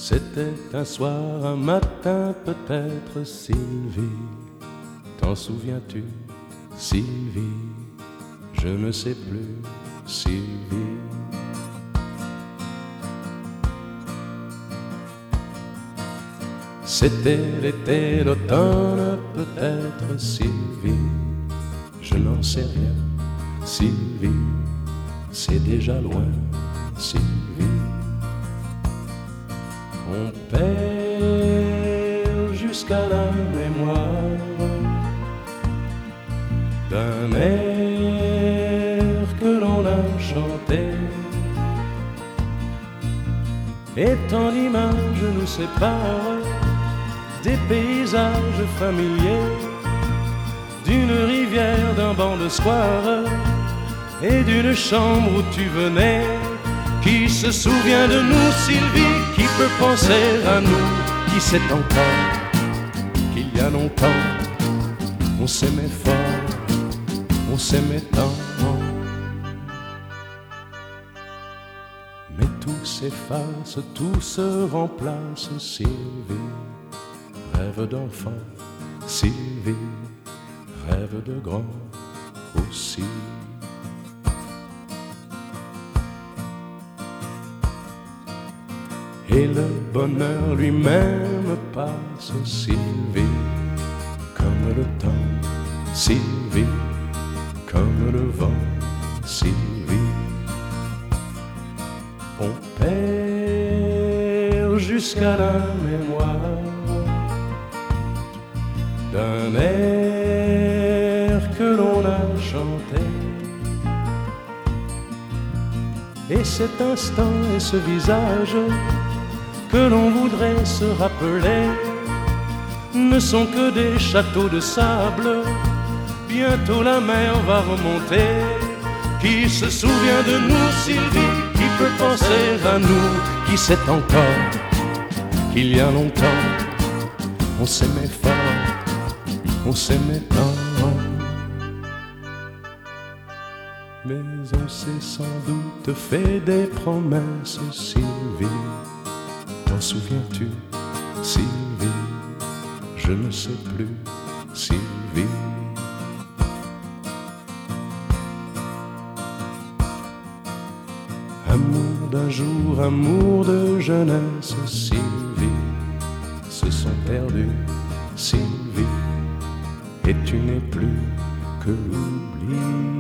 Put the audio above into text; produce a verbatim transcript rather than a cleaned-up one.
C'était un soir, un matin peut-être, Sylvie. T'en souviens-tu, Sylvie? Je ne sais plus, Sylvie. C'était l'été, l'automne peut-être, Sylvie. Je n'en sais rien, Sylvie. C'est déjà loin, Sylvie. On perd jusqu'à la mémoire d'un air que l'on a chanté, et tant d'images nous séparent des paysages familiers, d'une rivière, d'un banc de square et d'une chambre où tu venais. Qui se souvient de nous, Sylvie? Qui peut penser à nous? Qui sait encore qu'il y a longtemps on s'aimait fort, on s'aimait tant? Mais tout s'efface, tout se remplace, Sylvie. Rêve d'enfant, Sylvie. Rêve de grand aussi. Et le bonheur lui-même passe, Sylvie, comme le temps, Sylvie, comme le vent, Sylvie. On perd jusqu'à la mémoire d'un air que l'on a chanté, et cet instant et ce visage que l'on voudrait se rappeler ne sont que des châteaux de sable. Bientôt la mer va remonter. Qui se souvient de nous, Sylvie? Qui peut penser à nous? Qui sait encore qu'il y a longtemps on s'aimait fort, on s'aimait tant? Mais on s'est sans doute fait des promesses, Sylvie. T'en souviens-tu, Sylvie? Je ne sais plus, Sylvie. Amour d'un jour, amour de jeunesse, Sylvie, se sont perdus, Sylvie, et tu n'es plus que l'oubli.